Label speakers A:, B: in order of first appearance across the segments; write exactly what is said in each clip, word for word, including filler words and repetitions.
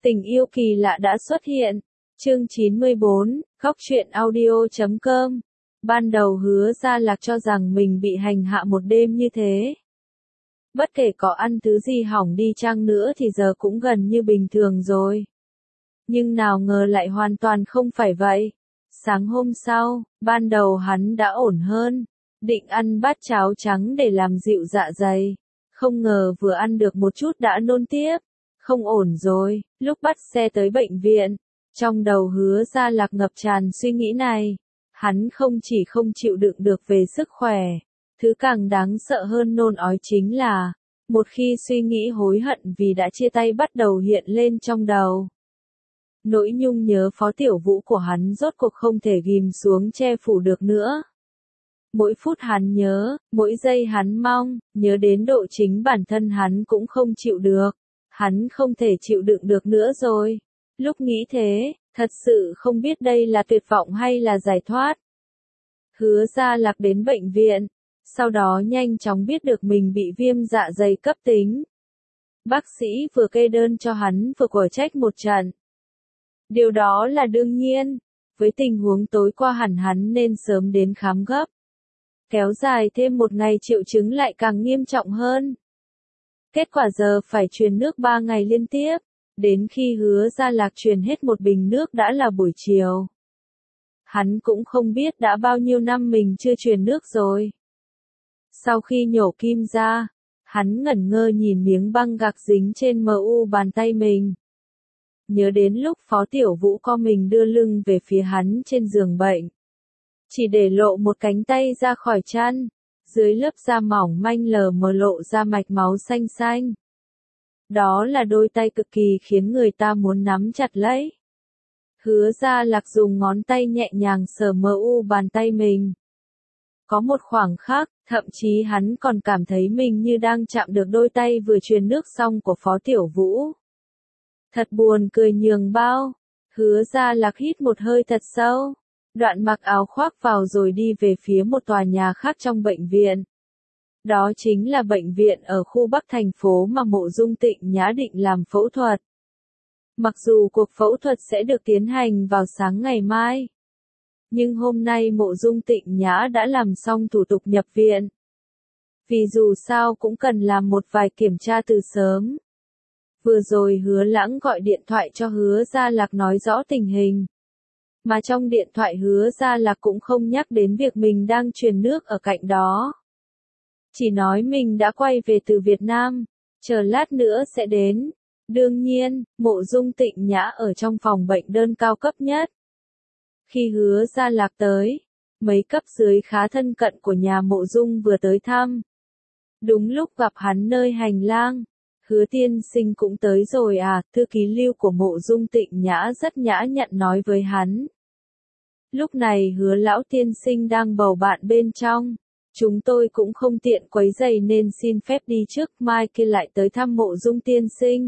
A: Tình yêu kỳ lạ đã xuất hiện. Chương chín mươi bốn, góc truyện audio chấm com. Ban đầu Hứa Gia Lạc cho rằng mình bị hành hạ một đêm như thế. Bất kể có ăn thứ gì hỏng đi chăng nữa thì giờ cũng gần như bình thường rồi. Nhưng nào ngờ lại hoàn toàn không phải vậy. Sáng hôm sau, ban đầu hắn đã ổn hơn, định ăn bát cháo trắng để làm dịu dạ dày. Không ngờ vừa ăn được một chút đã nôn tiếp. Không ổn rồi, lúc bắt xe tới bệnh viện. Trong đầu Hứa Gia Lạc ngập tràn suy nghĩ này. Hắn không chỉ không chịu đựng được về sức khỏe. Thứ càng đáng sợ hơn nôn ói chính là, một khi suy nghĩ hối hận vì đã chia tay bắt đầu hiện lên trong đầu. Nỗi nhung nhớ Phó Tiểu Vũ của hắn rốt cuộc không thể ghim xuống che phủ được nữa. Mỗi phút hắn nhớ, mỗi giây hắn mong, nhớ đến độ chính bản thân hắn cũng không chịu được. Hắn không thể chịu đựng được nữa rồi. Lúc nghĩ thế, thật sự không biết đây là tuyệt vọng hay là giải thoát. Hứa Gia Lạc đến bệnh viện, sau đó nhanh chóng biết được mình bị viêm dạ dày cấp tính. Bác sĩ vừa kê đơn cho hắn vừa quở trách một trận. Điều đó là đương nhiên, với tình huống tối qua hẳn hắn nên sớm đến khám gấp. Kéo dài thêm một ngày triệu chứng lại càng nghiêm trọng hơn. Kết quả giờ phải truyền nước ba ngày liên tiếp, đến khi Hứa Gia Lạc truyền hết một bình nước đã là buổi chiều. Hắn cũng không biết đã bao nhiêu năm mình chưa truyền nước rồi. Sau khi nhổ kim ra, hắn ngẩn ngơ nhìn miếng băng gạc dính trên mờ u bàn tay mình. Nhớ đến lúc Phó Tiểu Vũ co mình đưa lưng về phía hắn trên giường bệnh. Chỉ để lộ một cánh tay ra khỏi chăn. Dưới lớp da mỏng manh lờ mờ lộ ra mạch máu xanh xanh. Đó là đôi tay cực kỳ khiến người ta muốn nắm chặt lấy. Hứa Gia Lạc dùng ngón tay nhẹ nhàng sờ mờ u bàn tay mình. Có một khoảng khắc, thậm chí hắn còn cảm thấy mình như đang chạm được đôi tay vừa truyền nước xong của Phó Tiểu Vũ. Thật buồn cười nhường bao. Hứa Gia Lạc hít một hơi thật sâu. Đoạn mặc áo khoác vào rồi đi về phía một tòa nhà khác trong bệnh viện. Đó chính là bệnh viện ở khu Bắc thành phố mà Mộ Dung Tịnh Nhã định làm phẫu thuật. Mặc dù cuộc phẫu thuật sẽ được tiến hành vào sáng ngày mai. Nhưng hôm nay Mộ Dung Tịnh Nhã đã làm xong thủ tục nhập viện. Vì dù sao cũng cần làm một vài kiểm tra từ sớm. Vừa rồi Hứa Lãng gọi điện thoại cho Hứa Gia Lạc nói rõ tình hình. Mà trong điện thoại Hứa Gia Lạc cũng không nhắc đến việc mình đang truyền nước ở cạnh đó. Chỉ nói mình đã quay về từ Việt Nam, chờ lát nữa sẽ đến. Đương nhiên, Mộ Dung Tịnh Nhã ở trong phòng bệnh đơn cao cấp nhất. Khi Hứa Gia Lạc tới, mấy cấp dưới khá thân cận của nhà Mộ Dung vừa tới thăm. Đúng lúc gặp hắn nơi hành lang. Hứa tiên sinh cũng tới rồi à, thư ký Lưu của Mộ Dung Tịnh Nhã rất nhã nhặn nói với hắn. Lúc này Hứa lão tiên sinh đang bầu bạn bên trong. Chúng tôi cũng không tiện quấy rầy nên xin phép đi trước, mai kia lại tới thăm Mộ Dung tiên sinh.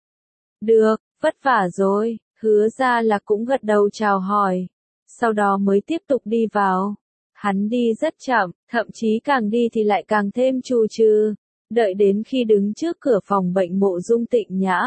A: Được, vất vả rồi. Hứa Gia Lạc cũng gật đầu chào hỏi. Sau đó mới tiếp tục đi vào. Hắn đi rất chậm, thậm chí càng đi thì lại càng thêm trù trừ. Đợi đến khi đứng trước cửa phòng bệnh Mộ Dung Tịnh Nhã.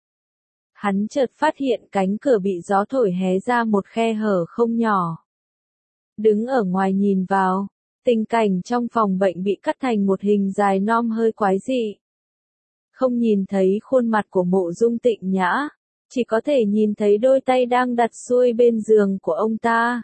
A: Hắn chợt phát hiện cánh cửa bị gió thổi hé ra một khe hở không nhỏ. Đứng ở ngoài nhìn vào, tình cảnh trong phòng bệnh bị cắt thành một hình dài non hơi quái dị. Không nhìn thấy khuôn mặt của Mộ Dung Tịnh Nhã, chỉ có thể nhìn thấy đôi tay đang đặt xuôi bên giường của ông ta.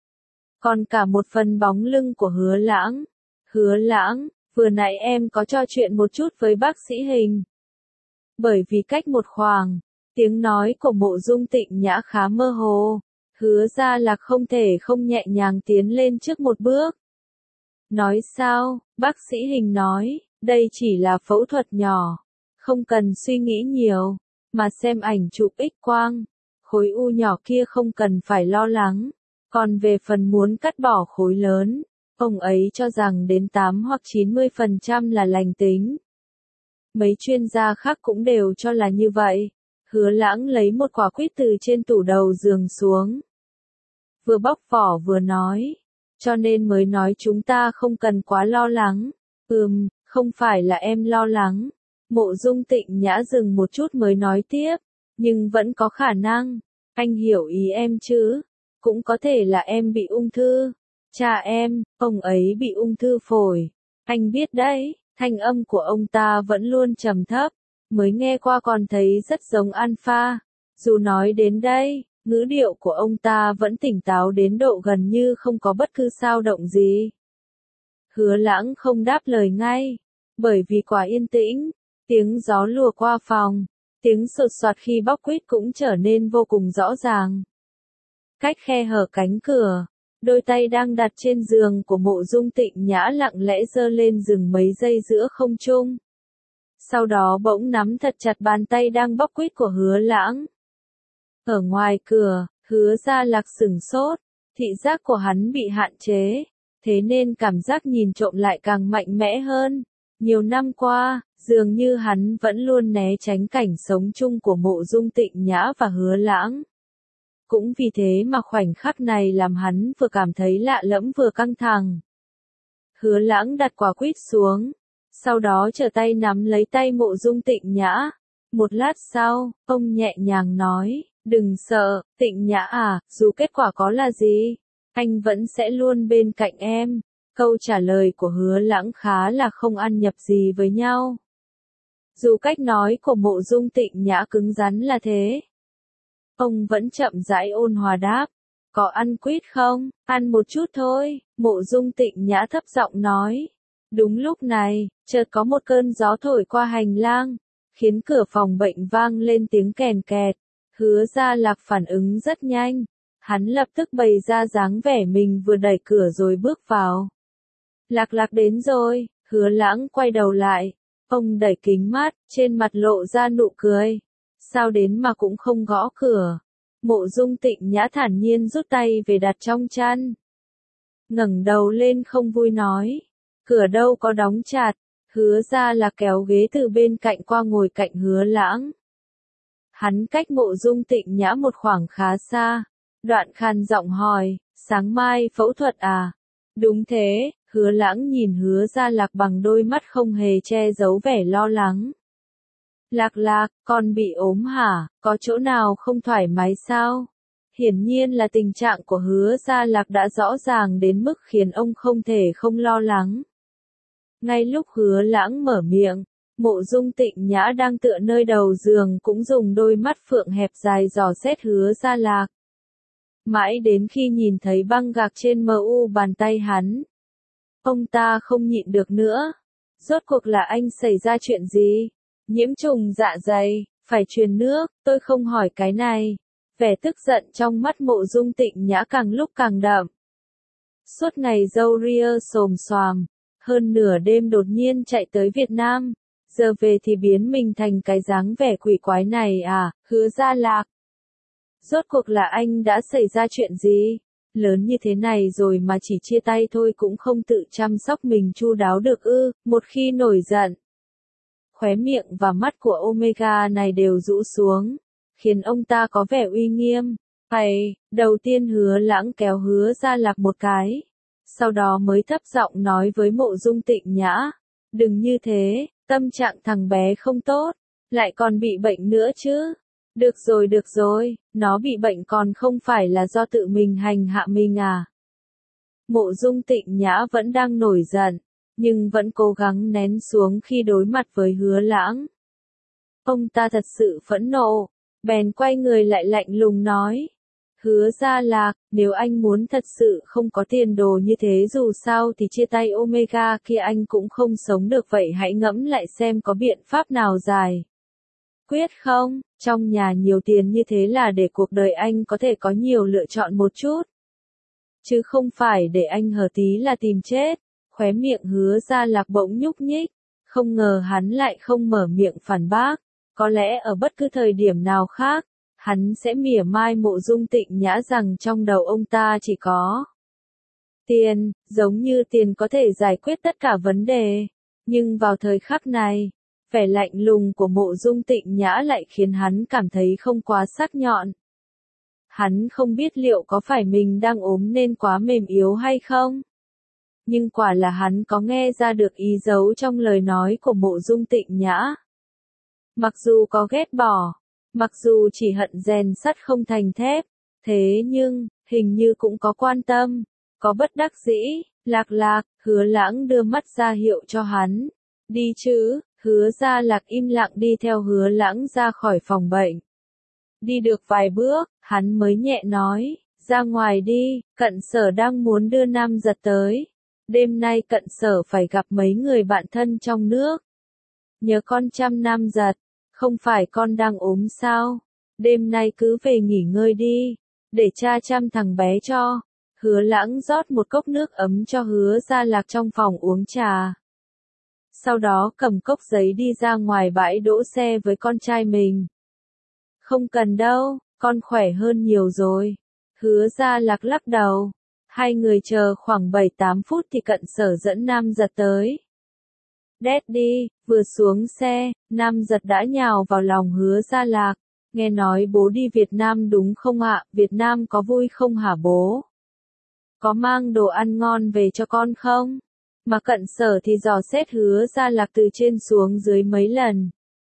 A: Còn cả một phần bóng lưng của Hứa Lãng. Hứa Lãng, vừa nãy em có trò chuyện một chút với bác sĩ Hình. Bởi vì cách một khoảng, tiếng nói của Mộ Dung Tịnh Nhã khá mơ hồ. Hứa Gia Lạc không thể không nhẹ nhàng tiến lên trước một bước. Nói sao, bác sĩ Hình nói, đây chỉ là phẫu thuật nhỏ. Không cần suy nghĩ nhiều, mà xem ảnh chụp X quang. Khối u nhỏ kia không cần phải lo lắng. Còn về phần muốn cắt bỏ khối lớn, ông ấy cho rằng đến tám hoặc chín mươi phần trăm là lành tính. Mấy chuyên gia khác cũng đều cho là như vậy. Hứa Lãng lấy một quả quýt từ trên tủ đầu giường xuống. Vừa bóc vỏ vừa nói. Cho nên mới nói chúng ta không cần quá lo lắng. Ừm, không phải là em lo lắng. Mộ Dung Tịnh Nhã dừng một chút mới nói tiếp. nhưng vẫn có khả năng. Anh hiểu ý em chứ? Cũng có thể là em bị ung thư. Cha em, ông ấy bị ung thư phổi. Anh biết đấy, thanh âm của ông ta vẫn luôn trầm thấp. Mới nghe qua còn thấy rất giống Alpha. Dù nói đến đây, ngữ điệu của ông ta vẫn tỉnh táo đến độ gần như không có bất cứ dao động gì. Hứa Lãng không đáp lời ngay, bởi vì quá yên tĩnh, tiếng gió lùa qua phòng, tiếng sột soạt khi bóc quýt cũng trở nên vô cùng rõ ràng. Cách khe hở cánh cửa, đôi tay đang đặt trên giường của Mộ Dung Tịnh Nhã lặng lẽ giơ lên dừng mấy giây giữa không trung. Sau đó bỗng nắm thật chặt bàn tay đang bóc quýt của Hứa Lãng. Ở ngoài cửa, Hứa Gia Lạc sửng sốt, thị giác của hắn bị hạn chế, thế nên cảm giác nhìn trộm lại càng mạnh mẽ hơn. Nhiều năm qua, dường như hắn vẫn luôn né tránh cảnh sống chung của Mộ Dung Tịnh Nhã và Hứa Lãng. Cũng vì thế mà khoảnh khắc này làm hắn vừa cảm thấy lạ lẫm vừa căng thẳng. Hứa Lãng đặt quả quýt xuống, sau đó trở tay nắm lấy tay Mộ Dung Tịnh Nhã. Một lát sau, ông nhẹ nhàng nói, đừng sợ, Tịnh Nhã à, dù kết quả có là gì, anh vẫn sẽ luôn bên cạnh em. Câu trả lời của Hứa Lãng khá là không ăn nhập gì với nhau. Dù cách nói của Mộ Dung Tịnh Nhã cứng rắn là thế, ông vẫn chậm rãi ôn hòa đáp, có ăn quýt không? Ăn một chút thôi, Mộ Dung Tịnh Nhã thấp giọng nói. Đúng lúc này, chợt có một cơn gió thổi qua hành lang, khiến cửa phòng bệnh vang lên tiếng kèn kẹt. Hứa Gia Lạc phản ứng rất nhanh, hắn lập tức bày ra dáng vẻ mình vừa đẩy cửa rồi bước vào. Lạc Lạc đến rồi, Hứa Lãng quay đầu lại, ông đẩy kính mắt, trên mặt lộ ra nụ cười. Sao đến mà cũng không gõ cửa? Mộ Dung Tịnh Nhã thản nhiên rút tay về đặt trong chăn. Ngẩng đầu lên không vui nói, cửa đâu có đóng chặt. Hứa Gia Lạc kéo ghế từ bên cạnh qua ngồi cạnh Hứa Lãng. Hắn cách Mộ Dung Tịnh Nhã một khoảng khá xa, đoạn khàn giọng hỏi, sáng mai phẫu thuật à? Đúng thế, Hứa Lãng nhìn Hứa Gia Lạc bằng đôi mắt không hề che giấu vẻ lo lắng. Lạc Lạc, con bị ốm hả, có chỗ nào không thoải mái sao? Hiển nhiên là tình trạng của Hứa Gia Lạc đã rõ ràng đến mức khiến ông không thể không lo lắng. Ngay lúc Hứa Lãng mở miệng, Mộ Dung Tịnh Nhã đang tựa nơi đầu giường cũng dùng đôi mắt phượng hẹp dài dò xét Hứa Gia Lạc. Mãi đến khi nhìn thấy băng gạc trên mu bàn tay hắn, ông ta không nhịn được nữa. Rốt cuộc là anh xảy ra chuyện gì? Nhiễm trùng dạ dày, phải truyền nước, tôi không hỏi cái này. Vẻ tức giận trong mắt Mộ Dung Tịnh Nhã càng lúc càng đậm. Suốt ngày râu ria xồm xoàm, hơn nửa đêm đột nhiên chạy tới Việt Nam, giờ về thì biến mình thành cái dáng vẻ quỷ quái này à, Hứa Gia Lạc. Rốt cuộc là anh đã xảy ra chuyện gì? Lớn như thế này rồi mà chỉ chia tay thôi cũng không tự chăm sóc mình chu đáo được ư? Một khi nổi giận, khóe miệng và mắt của Omega này đều rũ xuống, khiến ông ta có vẻ uy nghiêm. Hay, đầu tiên Hứa Lãng kéo Hứa Gia Lạc một cái, sau đó mới thấp giọng nói với Mộ Dung Tịnh Nhã, đừng như thế, tâm trạng thằng bé không tốt, lại còn bị bệnh nữa chứ. Được rồi được rồi, nó bị bệnh còn không phải là do tự mình hành hạ mình à. Mộ Dung Tịnh Nhã vẫn đang nổi giận, nhưng vẫn cố gắng nén xuống khi đối mặt với Hứa Lãng. Ông ta thật sự phẫn nộ, bèn quay người lại lạnh lùng nói, Hứa Gia Lạc, nếu anh muốn thật sự không có tiền đồ như thế dù sao thì chia tay Omega kia anh cũng không sống được, vậy hãy ngẫm lại xem có biện pháp nào giải quyết không? Trong nhà nhiều tiền như thế là để cuộc đời anh có thể có nhiều lựa chọn một chút, chứ không phải để anh hở tí là tìm chết. Khóe miệng Hứa Gia Lạc bỗng nhúc nhích, không ngờ hắn lại không mở miệng phản bác. Có lẽ ở bất cứ thời điểm nào khác, hắn sẽ mỉa mai Mộ Dung Tịnh Nhã rằng trong đầu ông ta chỉ có tiền, giống như tiền có thể giải quyết tất cả vấn đề. Nhưng vào thời khắc này, vẻ lạnh lùng của Mộ Dung Tịnh Nhã lại khiến hắn cảm thấy không quá sắc nhọn. Hắn không biết liệu có phải mình đang ốm nên quá mềm yếu hay không. Nhưng quả là hắn có nghe ra được ý giấu trong lời nói của Mộ Dung Tịnh Nhã. Mặc dù có ghét bỏ, Mặc dù chỉ hận rèn sắt không thành thép, thế nhưng, hình như cũng có quan tâm, có bất đắc dĩ, Lạc Lạc, Hứa Lãng đưa mắt ra hiệu cho hắn. Đi chứ, Hứa Gia Lạc im lặng đi theo Hứa Lãng ra khỏi phòng bệnh. Đi được vài bước, hắn mới nhẹ nói, ra ngoài đi, Cận Sở đang muốn đưa Nam Giật tới. Đêm nay Cận Sở phải gặp mấy người bạn thân trong nước. Nhớ con chăm Nam Giật, không phải con đang ốm sao? Đêm nay cứ về nghỉ ngơi đi, để cha chăm thằng bé cho. Hứa Lãng rót một cốc nước ấm cho Hứa Gia Lạc trong phòng uống trà. Sau đó cầm cốc giấy đi ra ngoài bãi đỗ xe với con trai mình. Không cần đâu, con khỏe hơn nhiều rồi. Hứa Gia Lạc lắc đầu. Hai người chờ khoảng bảy tám phút thì Cận Sở dẫn Nam Giật tới. Daddy, vừa xuống xe, Nam Giật đã nhào vào lòng Hứa Gia Lạc. Nghe nói bố đi Việt Nam đúng không ạ? Việt Nam có vui không hả bố? Có mang đồ ăn ngon về cho con không? Mà Cận Sở thì dò xét Hứa Gia Lạc từ trên xuống dưới mấy lần.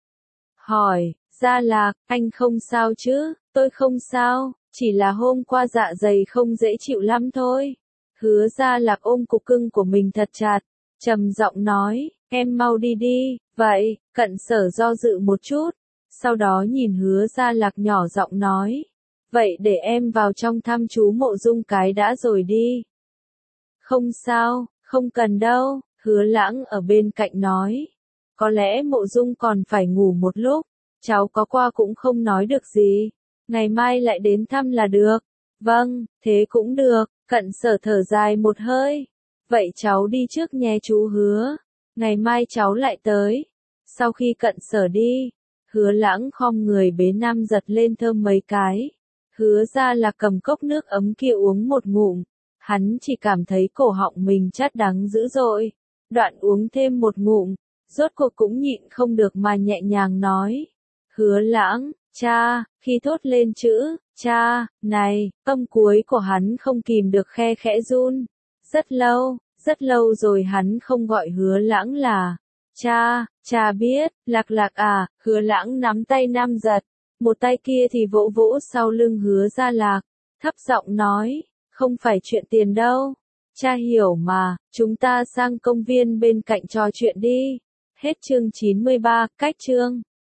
A: Hỏi, Gia Lạc, anh không sao chứ? Tôi không sao, chỉ là hôm qua dạ dày không dễ chịu lắm thôi. Hứa Gia Lạc ôm cục cưng của mình thật chặt, trầm giọng nói, em mau đi đi. Vậy, Cận Sở do dự một chút, sau đó nhìn Hứa Gia Lạc nhỏ giọng nói, vậy để em vào trong thăm chú Mộ Dung cái đã rồi đi. Không sao, không cần đâu, Hứa Lãng ở bên cạnh nói. Có lẽ Mộ Dung còn phải ngủ một lúc, cháu có qua cũng không nói được gì. Ngày mai lại đến thăm là được. Vâng, thế cũng được, Cận Sở thở dài một hơi. Vậy cháu đi trước nhé chú Hứa. Ngày mai cháu lại tới. Sau khi Cận Sở đi, Hứa Lãng khom người bế Nam Giật lên thơm mấy cái. Hứa Gia Lạc cầm cốc nước ấm kia uống một ngụm. Hắn chỉ cảm thấy cổ họng mình chát đắng dữ dội. Đoạn uống thêm một ngụm, rốt cuộc cũng nhịn không được mà nhẹ nhàng nói. Hứa Lãng, cha, khi thốt lên chữ, cha, này, âm cuối của hắn không kìm được khe khẽ run. Rất lâu, rất lâu rồi hắn không gọi Hứa Lãng là cha, cha biết, Lạc Lạc à, Hứa Lãng nắm tay Nam Giật, một tay kia thì vỗ vỗ sau lưng Hứa Gia Lạc, thấp giọng nói, không phải chuyện tiền đâu, cha hiểu mà, chúng ta sang công viên bên cạnh trò chuyện đi. Hết chương chín mươi ba, cách chương.